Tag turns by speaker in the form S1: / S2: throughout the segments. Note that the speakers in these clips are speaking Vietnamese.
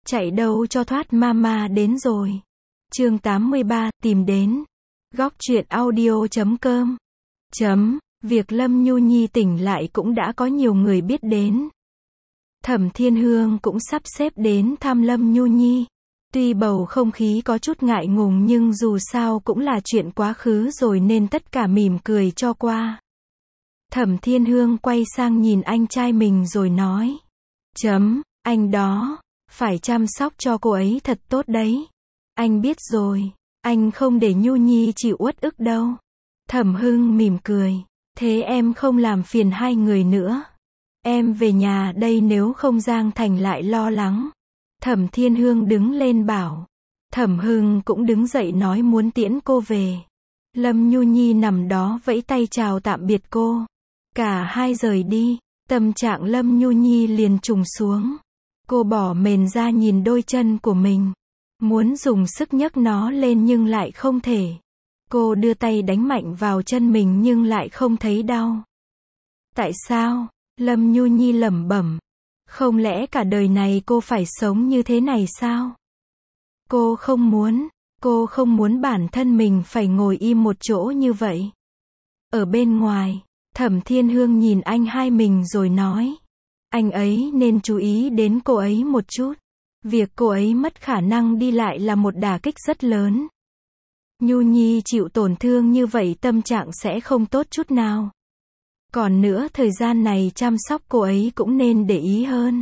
S1: Chạy đâu cho thoát, mama đến rồi. Chương 83, tìm đến. Góc truyện audio.com. Việc Lâm Nhu Nhi tỉnh lại cũng đã có nhiều người biết đến. Thẩm Thiên Hương cũng sắp xếp đến thăm Lâm Nhu Nhi. Tuy bầu không khí có chút ngại ngùng nhưng dù sao cũng là chuyện quá khứ rồi nên tất cả mỉm cười cho qua. Thẩm Thiên Hương quay sang nhìn anh trai mình rồi nói. Anh đó, phải chăm sóc cho cô ấy thật tốt đấy. Anh biết rồi, anh không để Nhu Nhi chịu uất ức đâu. Thẩm Hưng mỉm cười. Thế em không làm phiền hai người nữa. Em về nhà đây nếu không Giang Thành lại lo lắng. Thẩm Thiên Hương đứng lên bảo. Thẩm Hưng cũng đứng dậy nói muốn tiễn cô về. Lâm Nhu Nhi nằm đó vẫy tay chào tạm biệt cô. Cả hai rời đi, tâm trạng Lâm Nhu Nhi liền trùng xuống. Cô bỏ mền ra nhìn đôi chân của mình. Muốn dùng sức nhấc nó lên nhưng lại không thể. Cô đưa tay đánh mạnh vào chân mình nhưng lại không thấy đau. Tại sao? Lâm Nhu Nhi lẩm bẩm. Không lẽ cả đời này cô phải sống như thế này sao? Cô không muốn bản thân mình phải ngồi im một chỗ như vậy. Ở bên ngoài, Thẩm Thiên Hương nhìn anh hai mình rồi nói. Anh ấy nên chú ý đến cô ấy một chút. Việc cô ấy mất khả năng đi lại là một đả kích rất lớn. Nhu Nhi chịu tổn thương như vậy tâm trạng sẽ không tốt chút nào. Còn nữa thời gian này chăm sóc cô ấy cũng nên để ý hơn.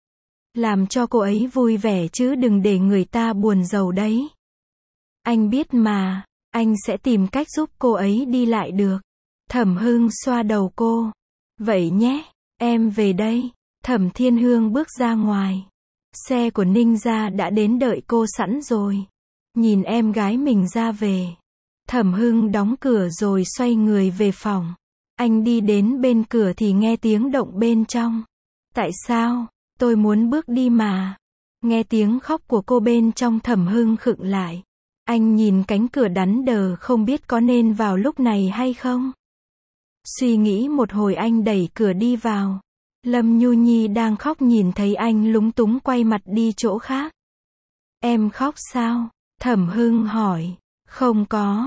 S1: Làm cho cô ấy vui vẻ chứ đừng để người ta buồn rầu đấy. Anh biết mà, anh sẽ tìm cách giúp cô ấy đi lại được. Thẩm Hưng xoa đầu cô. Vậy nhé, em về đây. Thẩm Thiên Hương bước ra ngoài. Xe của Ninh gia đã đến đợi cô sẵn rồi. Nhìn em gái mình ra về. Thẩm Hưng đóng cửa rồi xoay người về phòng. Anh đi đến bên cửa thì nghe tiếng động bên trong. Tại sao? Tôi muốn bước đi mà. Nghe tiếng khóc của cô bên trong Thẩm Hưng khựng lại. Anh nhìn cánh cửa đắn đờ không biết có nên vào lúc này hay không. Suy nghĩ một hồi anh đẩy cửa đi vào. Lâm Nhu Nhi đang khóc nhìn thấy anh lúng túng quay mặt đi chỗ khác. Em khóc sao? Thẩm Hưng hỏi. Không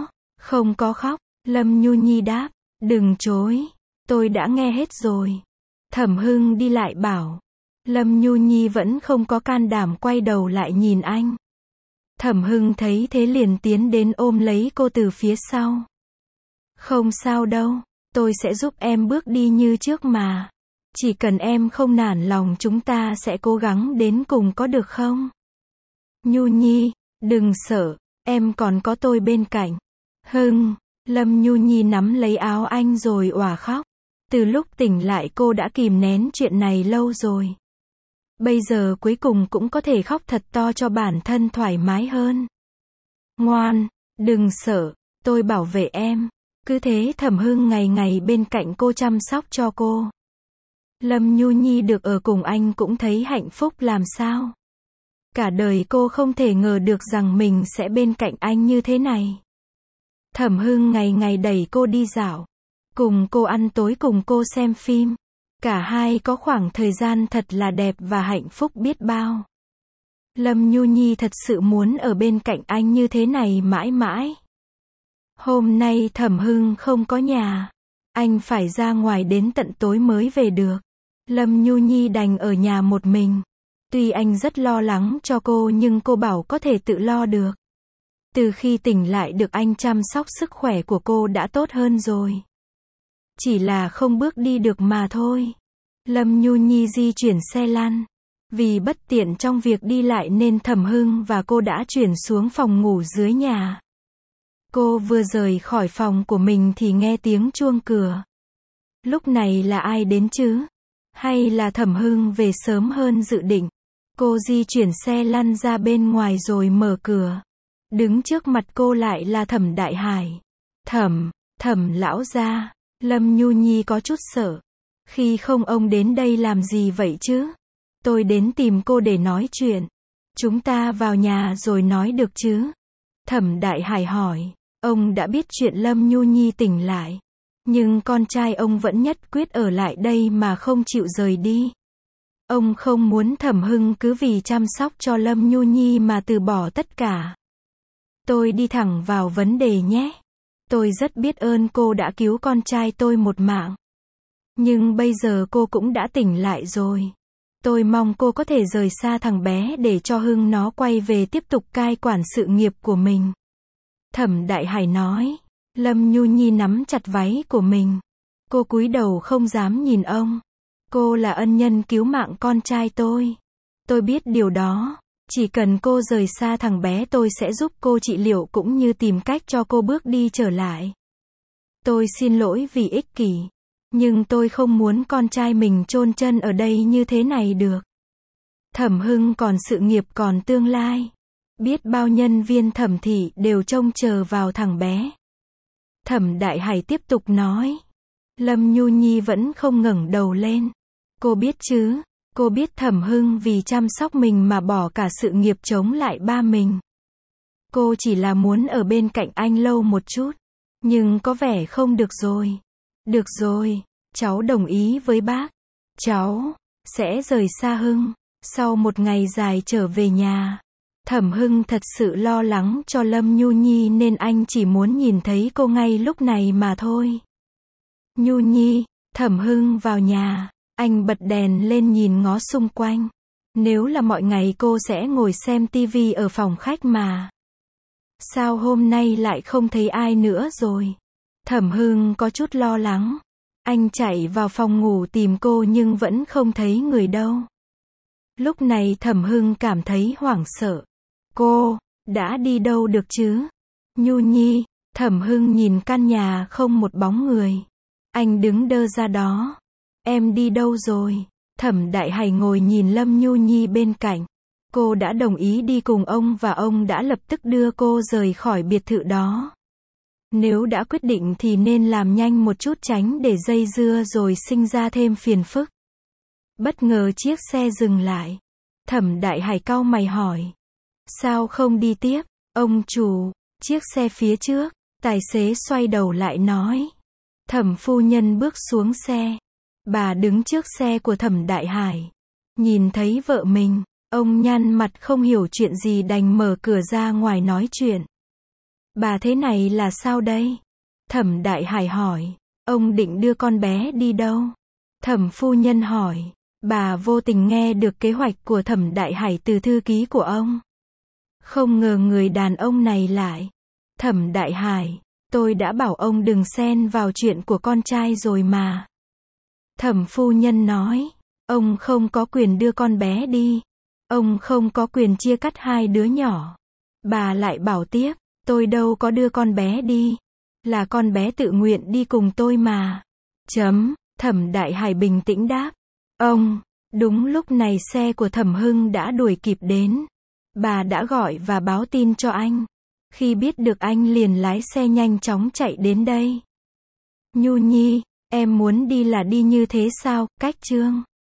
S1: có khóc. Lâm Nhu Nhi đáp. Đừng chối. Tôi đã nghe hết rồi. Thẩm Hưng đi lại bảo. Lâm Nhu Nhi vẫn không có can đảm quay đầu lại nhìn anh. Thẩm Hưng thấy thế liền tiến đến ôm lấy cô từ phía sau. Không sao đâu. Tôi sẽ giúp em bước đi như trước mà. Chỉ cần em không nản lòng chúng ta sẽ cố gắng đến cùng có được không? Nhu Nhi, đừng sợ, em còn có tôi bên cạnh. Hưng, Lâm Nhu Nhi nắm lấy áo anh rồi òa khóc. Từ lúc tỉnh lại cô đã kìm nén chuyện này lâu rồi. Bây giờ cuối cùng cũng có thể khóc thật to cho bản thân thoải mái hơn. Ngoan, đừng sợ, tôi bảo vệ em. Cứ thế Thẩm Hưng ngày ngày bên cạnh cô chăm sóc cho cô. Lâm Nhu Nhi được ở cùng anh cũng thấy hạnh phúc làm sao. Cả đời cô không thể ngờ được rằng mình sẽ bên cạnh anh như thế này. Thẩm Hưng ngày ngày đẩy cô đi dạo. Cùng cô ăn tối cùng cô xem phim. Cả hai có khoảng thời gian thật là đẹp và hạnh phúc biết bao. Lâm Nhu Nhi thật sự muốn ở bên cạnh anh như thế này mãi mãi. Hôm nay Thẩm Hưng không có nhà. Anh phải ra ngoài đến tận tối mới về được. Lâm Nhu Nhi đành ở nhà một mình. Tuy anh rất lo lắng cho cô nhưng cô bảo có thể tự lo được. Từ khi tỉnh lại được anh chăm sóc sức khỏe của cô đã tốt hơn rồi. Chỉ là không bước đi được mà thôi. Lâm Nhu Nhi di chuyển xe lăn. Vì bất tiện trong việc đi lại nên Thẩm Hưng và cô đã chuyển xuống phòng ngủ dưới nhà. Cô vừa rời khỏi phòng của mình thì nghe tiếng chuông cửa. Lúc này là ai đến chứ? Hay là Thẩm Hưng về sớm hơn dự định? Cô di chuyển xe lăn ra bên ngoài rồi mở cửa. Đứng trước mặt cô lại là Thẩm Đại Hải. Thẩm lão gia. Lâm Nhu Nhi có chút sợ. Khi không ông đến đây làm gì vậy chứ? Tôi đến tìm cô để nói chuyện. Chúng ta vào nhà rồi nói được chứ? Thẩm Đại Hải hỏi. Ông đã biết chuyện Lâm Nhu Nhi tỉnh lại. Nhưng con trai ông vẫn nhất quyết ở lại đây mà không chịu rời đi. Ông không muốn Thẩm Hưng cứ vì chăm sóc cho Lâm Nhu Nhi mà từ bỏ tất cả. Tôi đi thẳng vào vấn đề nhé. Tôi rất biết ơn cô đã cứu con trai tôi một mạng. Nhưng bây giờ cô cũng đã tỉnh lại rồi. Tôi mong cô có thể rời xa thằng bé để cho Hưng nó quay về tiếp tục cai quản sự nghiệp của mình. Thẩm Đại Hải nói. Lâm Nhu Nhi nắm chặt váy của mình. Cô cúi đầu không dám nhìn ông. Cô là ân nhân cứu mạng con trai tôi. Tôi biết điều đó. Chỉ cần cô rời xa thằng bé tôi sẽ giúp cô trị liệu cũng như tìm cách cho cô bước đi trở lại. Tôi xin lỗi vì ích kỷ. Nhưng tôi không muốn con trai mình chôn chân ở đây như thế này được. Thẩm Hưng còn sự nghiệp còn tương lai. Biết bao nhân viên thẩm thị đều trông chờ vào thằng bé. Thẩm Đại Hải tiếp tục nói. Lâm Nhu Nhi vẫn không ngẩng đầu lên. Cô biết chứ, cô biết Thẩm Hưng vì chăm sóc mình mà bỏ cả sự nghiệp chống lại ba mình. Cô chỉ là muốn ở bên cạnh anh lâu một chút. Nhưng có vẻ không được rồi. Được rồi, cháu đồng ý với bác. Cháu sẽ rời xa Hưng. Sau một ngày dài trở về nhà. Thẩm Hưng thật sự lo lắng cho Lâm Nhu Nhi nên anh chỉ muốn nhìn thấy cô ngay lúc này mà thôi. Nhu Nhi, Thẩm Hưng vào nhà. Anh bật đèn lên nhìn ngó xung quanh. Nếu là mọi ngày cô sẽ ngồi xem tivi ở phòng khách mà. Sao hôm nay lại không thấy ai nữa rồi? Thẩm Hưng có chút lo lắng. Anh chạy vào phòng ngủ tìm cô nhưng vẫn không thấy người đâu. Lúc này Thẩm Hưng cảm thấy hoảng sợ. Cô đã đi đâu được chứ? Nhu Nhi, Thẩm Hưng nhìn căn nhà không một bóng người. Anh đứng đơ ra đó. Em đi đâu rồi? Thẩm Đại Hải ngồi nhìn Lâm Nhu Nhi bên cạnh. Cô đã đồng ý đi cùng ông và ông đã lập tức đưa cô rời khỏi biệt thự đó. Nếu đã quyết định thì nên làm nhanh một chút tránh để dây dưa rồi sinh ra thêm phiền phức. Bất ngờ chiếc xe dừng lại. Thẩm Đại Hải cau mày hỏi. Sao không đi tiếp? Ông chủ, chiếc xe phía trước. Tài xế xoay đầu lại nói. Thẩm phu nhân bước xuống xe. Bà đứng trước xe của Thẩm Đại Hải. Nhìn thấy vợ mình, ông nhăn mặt không hiểu chuyện gì đành mở cửa ra ngoài nói chuyện. Bà thế này là sao đây? Thẩm Đại Hải hỏi. Ông định đưa con bé đi đâu? Thẩm phu nhân hỏi. Bà vô tình nghe được kế hoạch của Thẩm Đại Hải từ thư ký của ông. Không ngờ người đàn ông này lại. Thẩm Đại Hải, tôi đã bảo ông đừng xen vào chuyện của con trai rồi mà. Thẩm phu nhân nói. Ông không có quyền đưa con bé đi. Ông không có quyền chia cắt hai đứa nhỏ. Bà lại bảo tiếp. Tôi đâu có đưa con bé đi. Là con bé tự nguyện đi cùng tôi mà. Thẩm Đại Hải bình tĩnh đáp. Ông, đúng lúc này xe của Thẩm Hưng đã đuổi kịp đến. Bà đã gọi và báo tin cho anh. Khi biết được anh liền lái xe nhanh chóng chạy đến đây. Nhu Nhi, em muốn đi là đi như thế sao, cách chương.